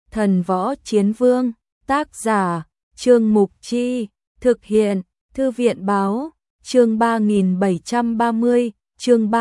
Thần Võ Chiến Vương, tác giả, Trương Mục Chi, thực hiện, Thư viện Báo, chương 3730, chương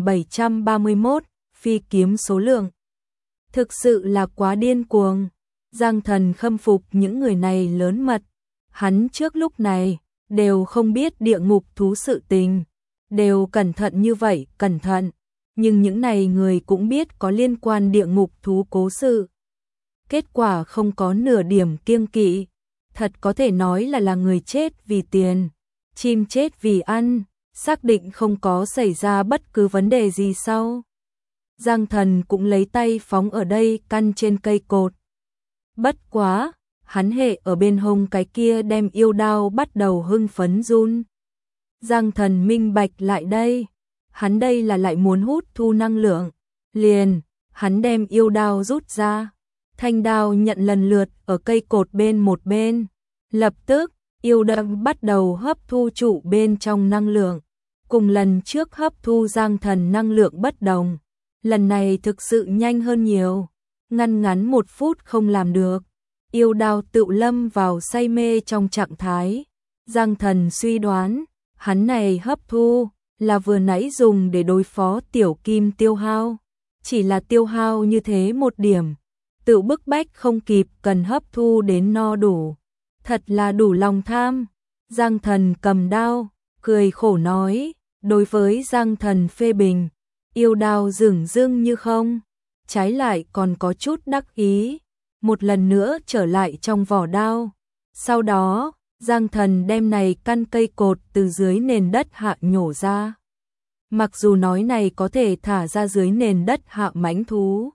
3731, phi kiếm số lượng. Thực sự là quá điên cuồng. Giang Thần khâm phục những người này lớn mật. Hắn trước lúc này đều không biết địa ngục thú sự tình, đều cẩn thận như vậy, cẩn thận, nhưng những này người cũng biết có liên quan địa ngục thú cố sự. Kết quả không có nửa điểm kiêng kỵ, thật có thể nói là người chết vì tiền, chim chết vì ăn, xác định không có xảy ra bất cứ vấn đề gì sau. Giang Thần cũng lấy tay phóng ở đây căn trên cây cột. Bất quá, hắn hệ ở bên hông cái kia đem yêu đao bắt đầu hưng phấn run. Giang Thần minh bạch lại đây, hắn đây là lại muốn hút thu năng lượng. Liền, hắn đem yêu đao rút ra, thanh đao nhận lần lượt ở cây cột bên một bên. Lập tức, yêu đao bắt đầu hấp thu trụ bên trong năng lượng. Cùng lần trước hấp thu Giang Thần năng lượng bất đồng. Lần này thực sự nhanh hơn nhiều, ngăn 1 phút không làm được. Yêu đao tự lâm vào say mê trong trạng thái. Giang Thần suy đoán, hắn này hấp thu là vừa nãy dùng để đối phó tiểu kim tiêu hao. Chỉ là tiêu hao như thế một điểm, tự bức bách không kịp, cần hấp thu đến no đủ. Thật là đủ lòng tham. Giang Thần cầm đao, cười khổ nói, đối với Giang Thần phê bình, yêu đao dửng dưng như không, trái lại còn có chút đắc ý, một lần nữa trở lại trong vỏ đao. Sau đó, Giang Thần đem này căn cây cột từ dưới nền đất hạ nhổ ra. Mặc dù nói này có thể thả ra dưới nền đất hạ mãnh thú,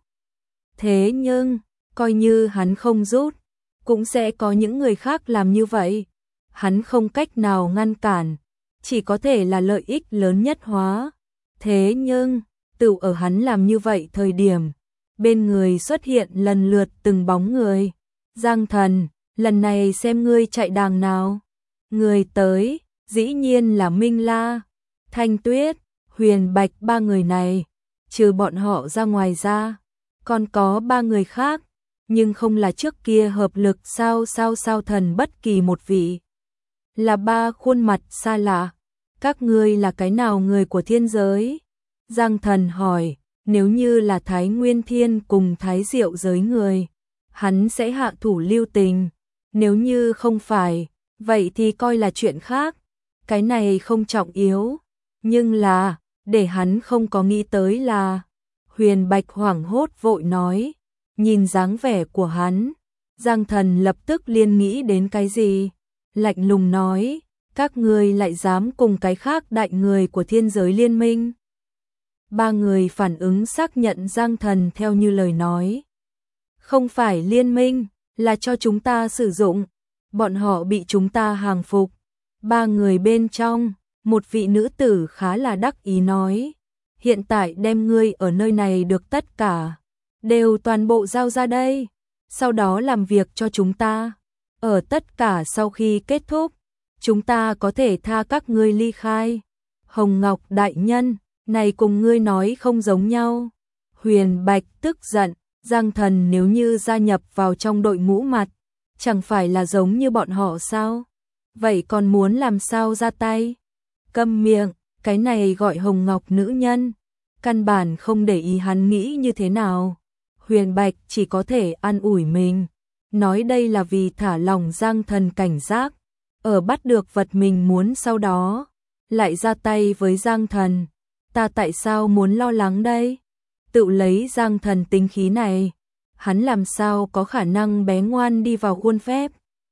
thế nhưng, coi như hắn không rút, cũng sẽ có những người khác làm như vậy. Hắn không cách nào ngăn cản, chỉ có thể là lợi ích lớn nhất hóa. Thế nhưng, tự ở hắn làm như vậy thời điểm, bên người xuất hiện lần lượt từng bóng người. Giang Thần, lần này xem ngươi chạy đàng nào. Người tới, dĩ nhiên là Minh La, Thanh Tuyết, Huyền Bạch, 3 người này. Trừ bọn họ ra ngoài ra, còn có 3 người khác, nhưng không là trước kia hợp lực sao thần bất kỳ một vị. Là 3 khuôn mặt xa lạ. Các ngươi là cái nào người của thiên giới? Giang Thần hỏi, nếu như là Thái Nguyên Thiên cùng Thái Diệu giới người, hắn sẽ hạ thủ lưu tình. Nếu như không phải, vậy thì coi là chuyện khác. Cái này không trọng yếu. Nhưng là, để hắn không có nghĩ tới là, Huyền Bạch hoảng hốt vội nói, nhìn dáng vẻ của hắn, Giang Thần lập tức liên nghĩ đến cái gì. Lạnh lùng nói, các ngươi lại dám cùng cái khác đại người của thiên giới liên minh. 3 người phản ứng xác nhận Giang Thần theo như lời nói. Không phải liên minh, là cho chúng ta sử dụng. Bọn họ bị chúng ta hàng phục. 3 người bên trong, một vị nữ tử khá là đắc ý nói, hiện tại đem ngươi ở nơi này được tất cả, đều toàn bộ giao ra đây. Sau đó làm việc cho chúng ta. Ở tất cả sau khi kết thúc, chúng ta có thể tha các ngươi ly khai. Hồng Ngọc đại nhân, này cùng ngươi nói không giống nhau. Huyền Bạch tức giận, Giang Thần nếu như gia nhập vào trong đội ngũ mặt, chẳng phải là giống như bọn họ sao? Vậy còn muốn làm sao ra tay? Câm miệng, cái này gọi Hồng Ngọc nữ nhân, căn bản không để ý hắn nghĩ như thế nào. Huyền Bạch chỉ có thể an ủi mình, nói đây là vì thả lòng Giang Thần cảnh giác, ở bắt được vật mình muốn sau đó, lại ra tay với Giang Thần. Ta tại sao muốn lo lắng đây? Tự lấy Giang Thần tính khí này, hắn làm sao có khả năng bé ngoan đi vào khuôn phép.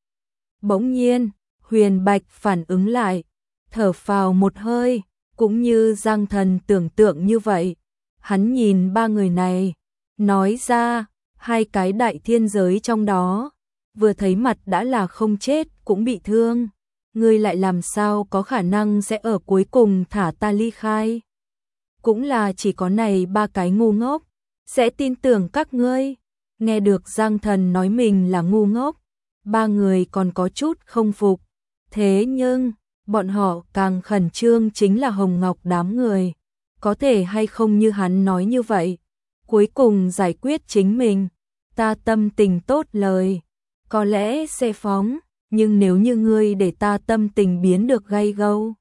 Bỗng nhiên, Huyền Bạch phản ứng lại, thở phào một hơi, cũng như Giang Thần tưởng tượng như vậy. Hắn nhìn 3 người này, nói ra, 2 cái đại thiên giới trong đó, vừa thấy mặt đã là không chết cũng bị thương. Ngươi lại làm sao có khả năng sẽ ở cuối cùng thả ta ly khai? Cũng là chỉ có này 3 cái ngu ngốc sẽ tin tưởng các ngươi. Nghe được Giang Thần nói mình là ngu ngốc, 3 người còn có chút không phục. Thế nhưng, bọn họ càng khẩn trương chính là Hồng Ngọc đám người. Có thể hay không như hắn nói như vậy, cuối cùng giải quyết chính mình. ta tâm tình tốt lời, có lẽ sẽ phóng, nhưng nếu như ngươi để ta tâm tình biến được gay gâu,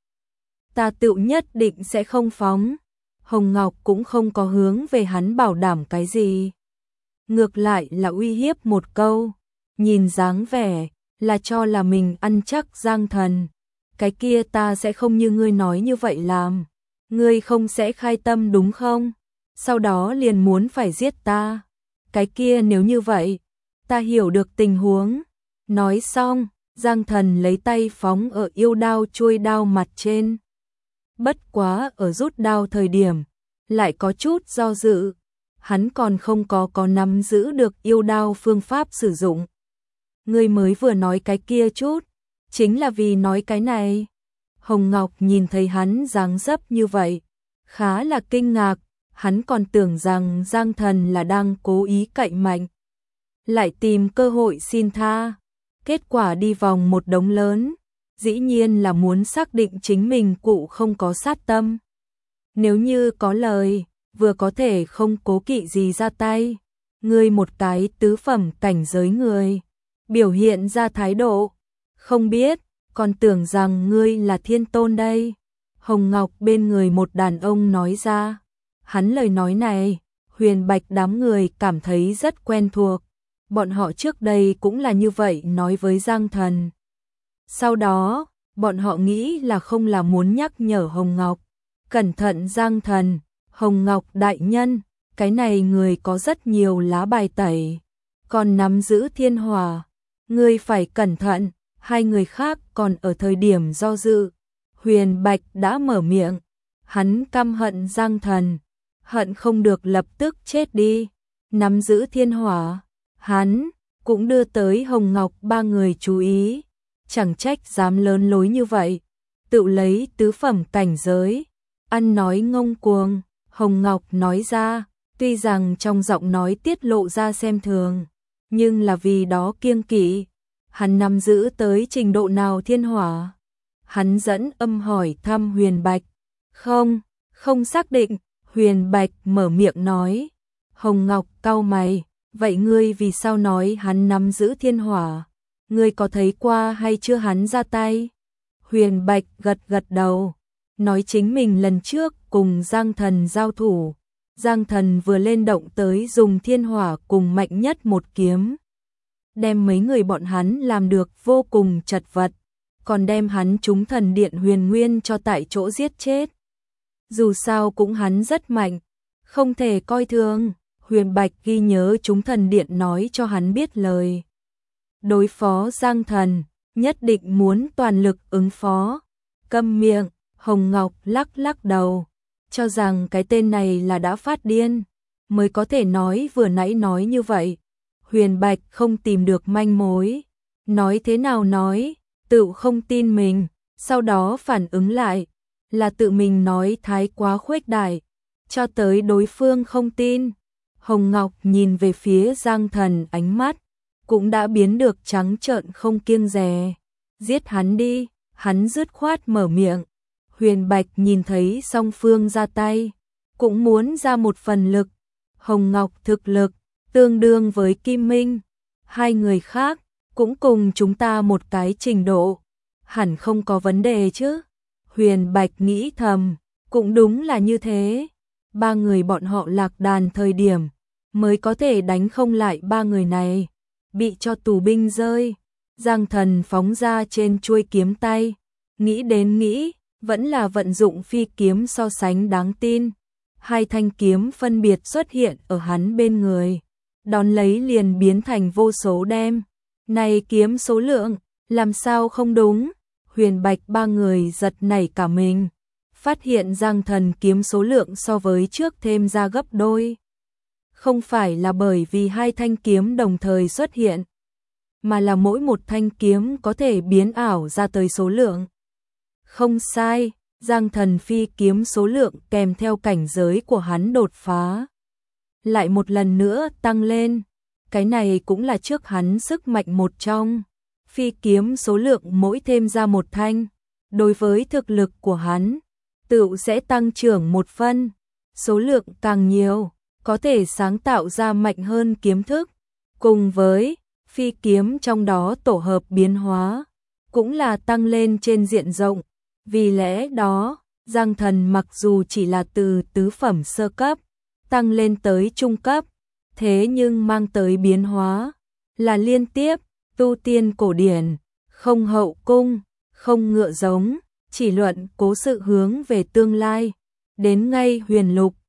ta tự nhất định sẽ không phóng. Hồng Ngọc cũng không có hướng về hắn bảo đảm cái gì. Ngược lại là uy hiếp một câu, nhìn dáng vẻ là cho là mình ăn chắc Giang Thần. Cái kia ta sẽ không như ngươi nói như vậy làm. Ngươi không sẽ khai tâm đúng không? Sau đó liền muốn phải giết ta. Cái kia nếu như vậy, ta hiểu được tình huống. Nói xong, Giang Thần lấy tay phóng ở yêu đao chuôi đao mặt trên. Bất quá ở rút đao thời điểm, lại có chút do dự. Hắn còn không có nắm giữ được yêu đao phương pháp sử dụng. Ngươi mới vừa nói cái kia chút, chính là vì nói cái này. Hồng Ngọc nhìn thấy hắn dáng dấp như vậy, khá là kinh ngạc, hắn còn tưởng rằng Giang Thần là đang cố ý cậy mạnh, lại tìm cơ hội xin tha. Kết quả đi vòng một đống lớn, dĩ nhiên là muốn xác định chính mình cụ không có sát tâm. Nếu như có lời, vừa có thể không cố kỵ gì ra tay. Ngươi một cái tứ phẩm cảnh giới người, biểu hiện ra thái độ, không biết, còn tưởng rằng ngươi là thiên tôn đây. Hồng Ngọc bên người một đàn ông nói ra. Hắn lời nói này, Huyền Bạch đám người cảm thấy rất quen thuộc. Bọn họ trước đây cũng là như vậy nói với Giang Thần. Sau đó, bọn họ nghĩ là không là muốn nhắc nhở Hồng Ngọc. Cẩn thận Giang Thần, Hồng Ngọc đại nhân, cái này người có rất nhiều lá bài tẩy. Còn nắm giữ thiên hỏa, ngươi phải cẩn thận. Hai người khác còn ở thời điểm do dự. Huyền Bạch đã mở miệng. Hắn căm hận Giang Thần, hận không được lập tức chết đi. Nắm giữ thiên hỏa, hắn cũng đưa tới Hồng Ngọc ba người chú ý. Chẳng trách dám lớn lối như vậy, tự lấy tứ phẩm cảnh giới, ăn nói ngông cuồng. Hồng Ngọc nói ra, tuy rằng trong giọng nói tiết lộ ra xem thường, nhưng là vì đó kiêng kỵ. Hắn nắm giữ tới trình độ nào thiên hỏa? Hắn dẫn âm hỏi thăm Huyền Bạch. Không xác định. Huyền Bạch mở miệng nói. Hồng Ngọc cau mày, vậy ngươi vì sao nói hắn nắm giữ thiên hỏa? Ngươi có thấy qua hay chưa hắn ra tay? Huyền Bạch gật đầu, nói chính mình lần trước cùng Giang Thần giao thủ. Giang Thần vừa lên động tới dùng thiên hỏa cùng mạnh nhất một kiếm, đem mấy người bọn hắn làm được vô cùng chật vật, còn đem hắn trúng thần điện huyền nguyên cho tại chỗ giết chết. Dù sao cũng hắn rất mạnh, không thể coi thường. Huyền Bạch ghi nhớ trúng thần điện nói cho hắn biết lời. Đối phó Giang Thần, nhất định muốn toàn lực ứng phó. Câm miệng, Hồng Ngọc lắc đầu, cho rằng cái tên này là đã phát điên, mới có thể nói vừa nãy nói như vậy. Huyền Bạch không tìm được manh mối, nói thế nào nói, tự không tin mình, sau đó phản ứng lại, là tự mình nói thái quá khuếch đại, cho tới đối phương không tin. Hồng Ngọc nhìn về phía Giang Thần, ánh mắt cũng đã biến được trắng trợn không kiêng dè. Giết hắn đi, hắn dứt khoát mở miệng. Huyền Bạch nhìn thấy song phương ra tay, cũng muốn ra một phần lực. Hồng Ngọc thực lực tương đương với Kim Minh, hai người khác cũng cùng chúng ta một cái trình độ, hẳn không có vấn đề chứ. Huyền Bạch nghĩ thầm, cũng đúng là như thế. Ba người bọn họ lạc đàn thời điểm, mới có thể đánh không lại ba người này, bị cho tù binh rơi. Giang Thần phóng ra trên chuôi kiếm tay, nghĩ đến nghĩ, vẫn là vận dụng phi kiếm so sánh đáng tin. Hai thanh kiếm phân biệt xuất hiện ở hắn bên người, đón lấy liền biến thành vô số đem. Này kiếm số lượng, làm sao không đúng? Huyền Bạch ba người giật nảy cả mình, phát hiện Giang Thần kiếm số lượng so với trước thêm ra gấp đôi. Không phải là bởi vì hai thanh kiếm đồng thời xuất hiện, mà là mỗi một thanh kiếm có thể biến ảo ra tới số lượng. Không sai, Giang Thần phi kiếm số lượng kèm theo cảnh giới của hắn đột phá, lại một lần nữa tăng lên. Cái này cũng là trước hắn sức mạnh một trong. Phi kiếm số lượng mỗi thêm ra một thanh, đối với thực lực của hắn, tự sẽ tăng trưởng một phân. Số lượng càng nhiều, có thể sáng tạo ra mạnh hơn kiếm thức. cùng với phi kiếm trong đó tổ hợp biến hóa, cũng là tăng lên trên diện rộng. Vì lẽ đó, Giang Thần mặc dù chỉ là từ tứ phẩm sơ cấp, tăng lên tới trung cấp, thế nhưng mang tới biến hóa, là liên tiếp, tu tiên cổ điển, không hậu cung, không ngựa giống, chỉ luận cố sự hướng về tương lai, đến ngay huyền lục,